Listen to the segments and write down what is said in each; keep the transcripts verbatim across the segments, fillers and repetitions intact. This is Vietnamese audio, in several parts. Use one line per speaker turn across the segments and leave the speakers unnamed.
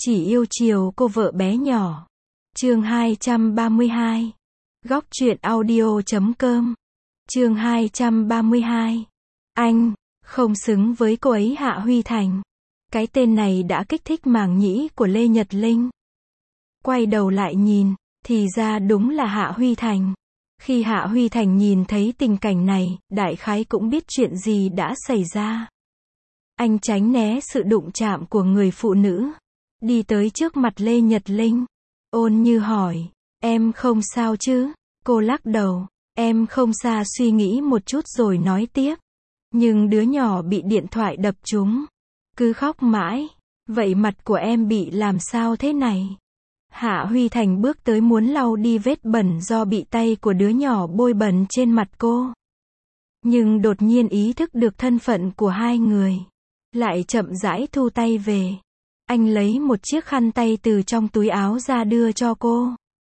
Chỉ yêu chiều cô vợ bé nhỏ. Chương hai trăm ba mươi hai. Góc truyện audio chấm com. Chương hai trăm ba mươi hai. Anh, không xứng với cô ấy Hạ Huy Thành. Cái tên này đã kích thích màng nhĩ của Lê Nhật Linh. Quay đầu lại nhìn, thì ra đúng là Hạ Huy Thành. Khi Hạ Huy Thành nhìn thấy tình cảnh này, đại khái cũng biết chuyện gì đã xảy ra. Anh tránh né sự đụng chạm của người phụ nữ, đi tới trước mặt Lê Nhật Linh, ôn như hỏi, em không sao chứ? Cô lắc đầu, em không sao, suy nghĩ một chút rồi nói tiếp. Nhưng đứa nhỏ bị điện thoại đập trúng, cứ khóc mãi. Vậy mặt của em bị làm sao thế này? Hạ Huy Thành bước tới muốn lau đi vết bẩn do bị tay của đứa nhỏ bôi bẩn trên mặt cô. Nhưng đột nhiên ý thức được thân phận của hai người, lại chậm rãi thu tay về. Anh lấy một chiếc khăn tay từ trong túi áo ra đưa cho cô.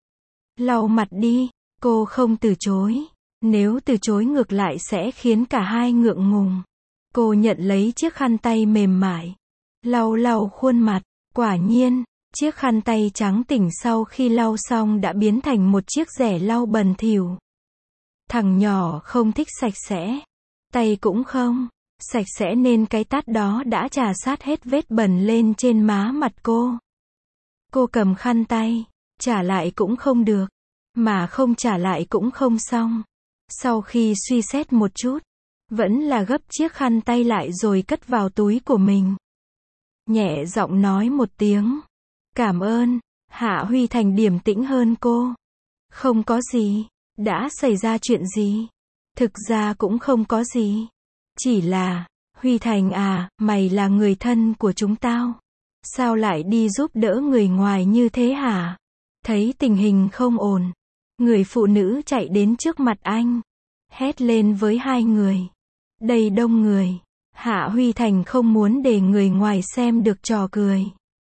Lau mặt đi. Cô không từ chối. Nếu từ chối ngược lại sẽ khiến cả hai ngượng ngùng. Cô nhận lấy chiếc khăn tay mềm mại, lau lau khuôn mặt. Quả nhiên, chiếc khăn tay trắng tỉnh sau khi lau xong đã biến thành một chiếc rẻ lau bẩn thỉu. Thằng nhỏ không thích sạch sẽ, tay cũng không sạch sẽ nên cái tát đó đã trà sát hết vết bẩn lên trên má mặt cô. Cô cầm khăn tay, trả lại cũng không được, mà không trả lại cũng không xong. Sau khi suy xét một chút, vẫn là gấp chiếc khăn tay lại rồi cất vào túi của mình. Nhẹ giọng nói một tiếng, cảm ơn. Hạ Huy Thành điềm tĩnh hơn cô. Không có gì. Đã xảy ra chuyện gì? Thực ra cũng không có gì. Chỉ là, Huy Thành à, mày là người thân của chúng tao. Sao lại đi giúp đỡ người ngoài như thế hả? Thấy tình hình không ổn, người phụ nữ chạy đến trước mặt anh, hét lên với hai người. Đầy đông người. Hạ Huy Thành không muốn để người ngoài xem được trò cười.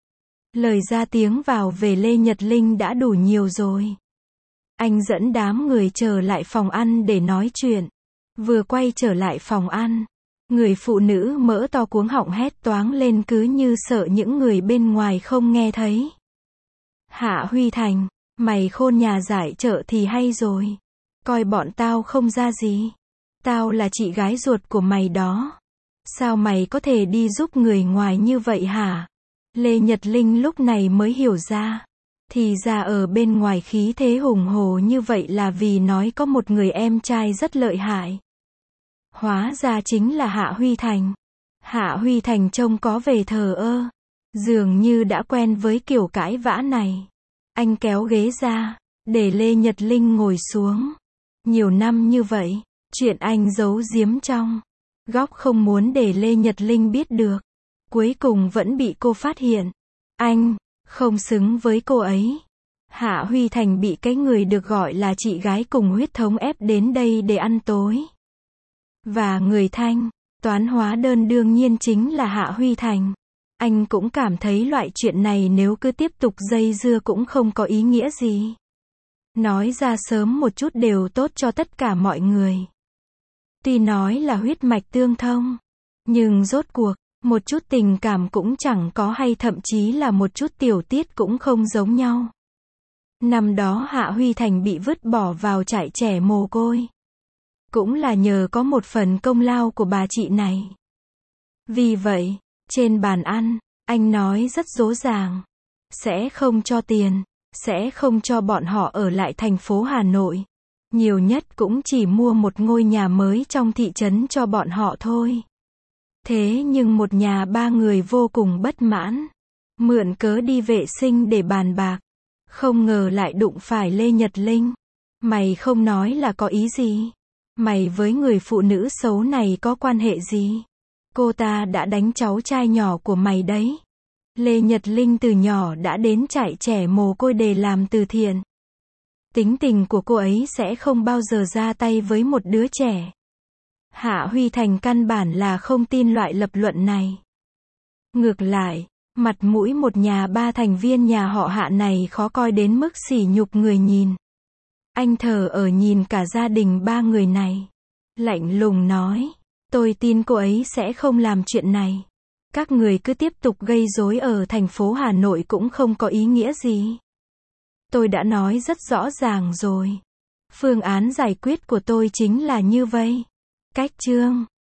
Lời ra tiếng vào về Lê Nhật Linh đã đủ nhiều rồi. Anh dẫn đám người trở lại phòng ăn để nói chuyện. Vừa quay trở lại phòng ăn, người phụ nữ mỡ to cuống họng hét toáng lên cứ như sợ những người bên ngoài không nghe thấy. Hạ Huy Thành, mày khôn nhà giải chợ thì hay rồi. Coi bọn tao không ra gì. Tao là chị gái ruột của mày đó. Sao mày có thể đi giúp người ngoài như vậy hả? Lê Nhật Linh lúc này mới hiểu ra. Thì ra ở bên ngoài khí thế hùng hồ như vậy là vì nói có một người em trai rất lợi hại. Hóa ra chính là Hạ Huy Thành. Hạ Huy Thành trông có vẻ thờ ơ, dường như đã quen với kiểu cãi vã này. Anh kéo ghế ra, để Lê Nhật Linh ngồi xuống. Nhiều năm như vậy, chuyện anh giấu giếm trong góc không muốn để Lê Nhật Linh biết được. Cuối cùng vẫn bị cô phát hiện. Anh không xứng với cô ấy. Hạ Huy Thành bị cái người được gọi là chị gái cùng huyết thống ép đến đây để ăn tối. Và người thanh toán hóa đơn đương nhiên chính là Hạ Huy Thành. Anh cũng cảm thấy loại chuyện này nếu cứ tiếp tục dây dưa cũng không có ý nghĩa gì. Nói ra sớm một chút đều tốt cho tất cả mọi người. Tuy nói là huyết mạch tương thông, nhưng rốt cuộc, một chút tình cảm cũng chẳng có hay thậm chí là một chút tiểu tiết cũng không giống nhau. Năm đó Hạ Huy Thành bị vứt bỏ vào trại trẻ mồ côi. Cũng là nhờ có một phần công lao của bà chị này. Vì vậy, trên bàn ăn, anh nói rất rõ ràng. Sẽ không cho tiền, sẽ không cho bọn họ ở lại thành phố Hà Nội. Nhiều nhất cũng chỉ mua một ngôi nhà mới trong thị trấn cho bọn họ thôi. Thế nhưng một nhà ba người vô cùng bất mãn. Mượn cớ đi vệ sinh để bàn bạc. Không ngờ lại đụng phải Lê Nhật Linh. Mày không nói là có ý gì? Mày với người phụ nữ xấu này có quan hệ gì? Cô ta đã đánh cháu trai nhỏ của mày đấy. Lê Nhật Linh từ nhỏ đã đến trại trẻ mồ côi để làm từ thiện. Tính tình của cô ấy sẽ không bao giờ ra tay với một đứa trẻ. Hạ Huy Thành căn bản là không tin loại lập luận này. Ngược lại, mặt mũi một nhà ba thành viên nhà họ Hạ này khó coi đến mức sỉ nhục người nhìn. Anh thờ ở nhìn cả gia đình ba người này. Lạnh lùng nói, tôi tin cô ấy sẽ không làm chuyện này. Các người cứ tiếp tục gây rối ở thành phố Hà Nội cũng không có ý nghĩa gì. Tôi đã nói rất rõ ràng rồi. Phương án giải quyết của tôi chính là như vậy. Cách chương